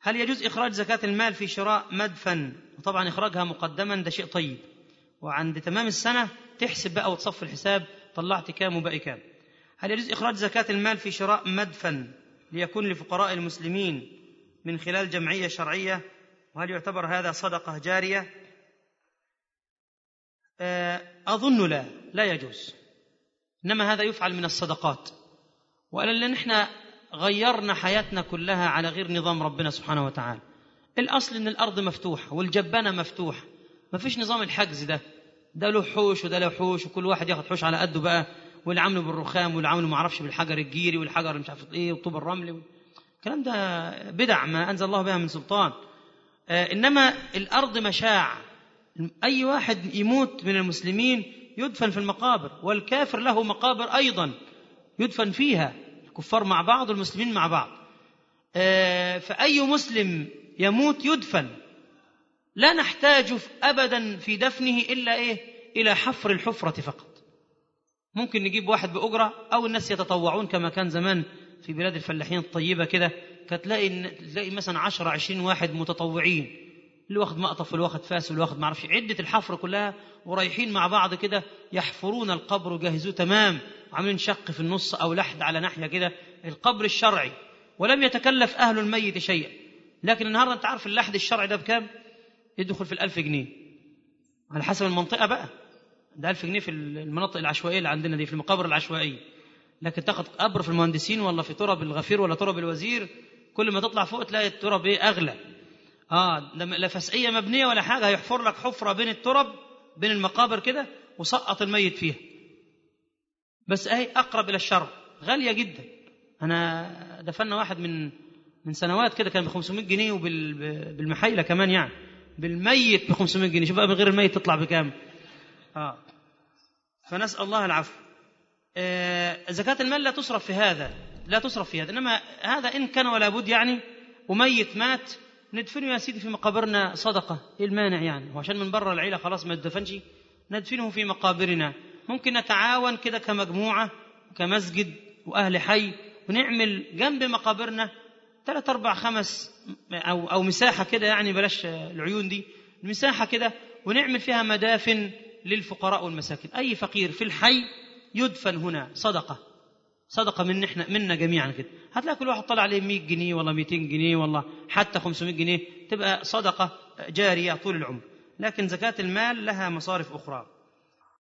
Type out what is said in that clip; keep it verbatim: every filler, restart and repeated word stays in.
هل يجوز إخراج زكاة المال في شراء مدفن؟ وطبعا إخراجها مقدما ده شيء طيب، وعند تمام السنة تحسب بقى وتصف الحساب طلعت كام وباقي كام. هل يجوز إخراج زكاة المال في شراء مدفن ليكون لفقراء المسلمين من خلال جمعية شرعية؟ وهل يعتبر هذا صدقة جارية؟ أظن لا لا يجوز، إنما هذا يفعل من الصدقات. وألا لأن إحنا غيرنا حياتنا كلها على غير نظام ربنا سبحانه وتعالى. الأصل إن الأرض مفتوحة والجبانة مفتوحة، ما فيش نظام الحجز ده، ده له حوش وده له حوش، وكل واحد ياخد حوش على قده بقى، واللي عامله بالرخام واللي عامله ما اعرفش بالحجر الجيري والحجر مش عارف ايه وطوب الرمل. الكلام ده بدع ما أنزل الله بها من سلطان. آه إنما الأرض مشاع، أي واحد يموت من المسلمين يدفن في المقابر، والكافر له مقابر أيضا يدفن فيها، الكفار مع بعض والمسلمين مع بعض. آه فأي مسلم يموت يدفن، لا نحتاج أبدا في دفنه إلا إيه؟ إلى حفر الحفرة فقط. ممكن نجيب واحد بأجرة، أو الناس يتطوعون كما كان زمان في بلاد الفلاحين الطيبة كده، كتلاقي تلاقي مثلا عشرة عشرين واحد متطوعين، اللي واخد مقطف واللي واخد فاس واللي واخد معرفش عدة الحفر كلها، ورايحين مع بعض كده يحفرون القبر وجهزوه تمام، وعاملين شق في النص أو لحد على ناحية كده، القبر الشرعي، ولم يتكلف أهل الميت شيئا. لكن النهاردة أنت عارف اللحد الشرعي ده بكام؟ يدخل في الألف جنيه على حسب المنطقة بقى، ده ألف جنيه في المناطق العشوائية اللي عندنا دي، في المقابر العشوائية. لكن تاخد قبر في المهندسين ولا في تراب الغفير ولا تراب الوزير، كل ما تطلع فوق تلاقي التراب ايه أغلى. آه لا فسقية مبنية ولا حاجة، هيحفر لك حفرة بين التراب بين المقابر كده وسقط الميت فيها، بس اهي أقرب إلى الشرع، غالية جدا. أنا دفنا واحد من من سنوات كده كان ب خمسمائة جنيه، وبالمحيلة كمان يعني، بالميت ب خمسمائة جنيه، شوف بقى من غير الميت تطلع بكام. آه فنسأل الله العفو. آه زكاة المال لا تصرف في هذا، لا تصرف في هذا، إنما هذا إن كان ولا بد يعني، وميت مات ندفنه يا سيدي في مقابرنا صدقة، إيه المانع يعني؟ وعشان من برا العيلة خلاص ما يدفنش، ندفنه في مقابرنا. ممكن نتعاون كده كمجموعة كمسجد وأهل حي، ونعمل جنب مقابرنا ثلاث أربع خمس أو أو مساحة كده يعني، بلاش العيون دي، مساحة كده، ونعمل فيها مدافن للفقراء والمساكين. أي فقير في الحي يدفن هنا صدقة، صدقة من إحنا منا جميعا كده. هتلاقي كل واحد طلع عليه مئة جنيه ولا مئتين جنيه ولا حتى خمسمائة جنيه، تبقى صدقة جارية طول العمر. لكن زكاة المال لها مصارف أخرى.